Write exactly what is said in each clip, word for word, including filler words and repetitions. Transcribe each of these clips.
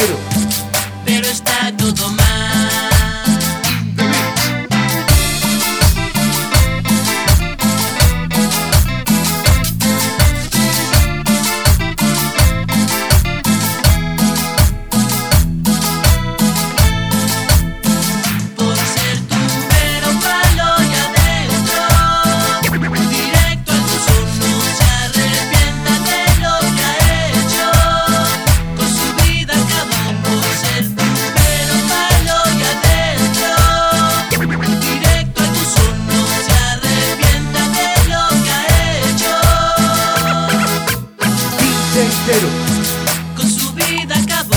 entero. Pero está todo mal. Por ser tumbero, palo y adentro, directo al buzón, no se arrepienta de lo que ha hecho. Con su vida acabó. Por ser tumbero, palo y adentro, directo al buzón, no se arrepienta de lo que ha hecho. Entero. Con su vida acabó.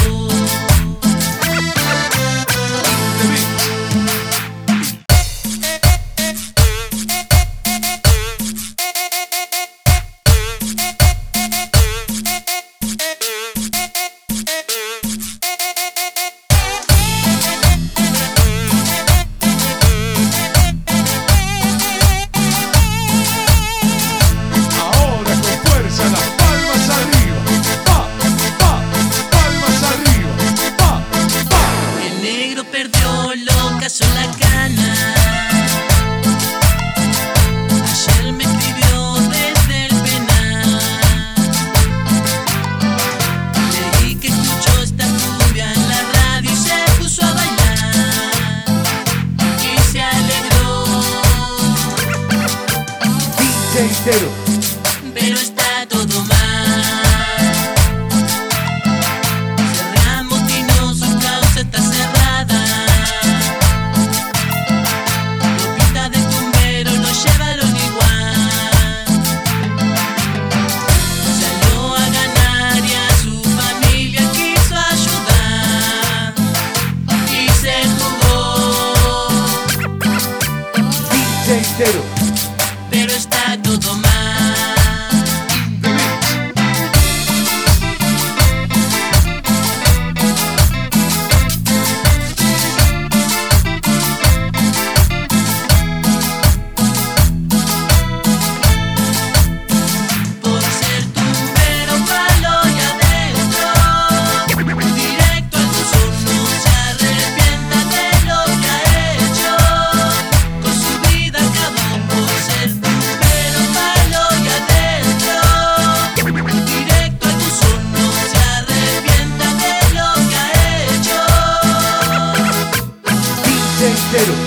Ahora con fuerza las palmas arriba. Pa, pa, palmas arriba. Pa, pa. El negro perdió lo que son las ganas. Ayer me escribió desde el penal. Leí que escuchó esta cumbia en la radio y se puso a bailar. Y se alegró. Entero. Pero está todo mal. Cerramos Tino, su causa está cerrada. Lopita de tumbero lo llevaron igual. Salió a ganar y a su familia quiso ayudar. Y se jugó. Entero. Pero está todo mal. Por ser tumbero, palo y adentro, directo al buzón, no se arrepienta de lo que ha hecho. Con su vida acabó. Por ser tumbero, palo y adentro, directo al buzón, no se arrepienta de lo que ha hecho. Entero.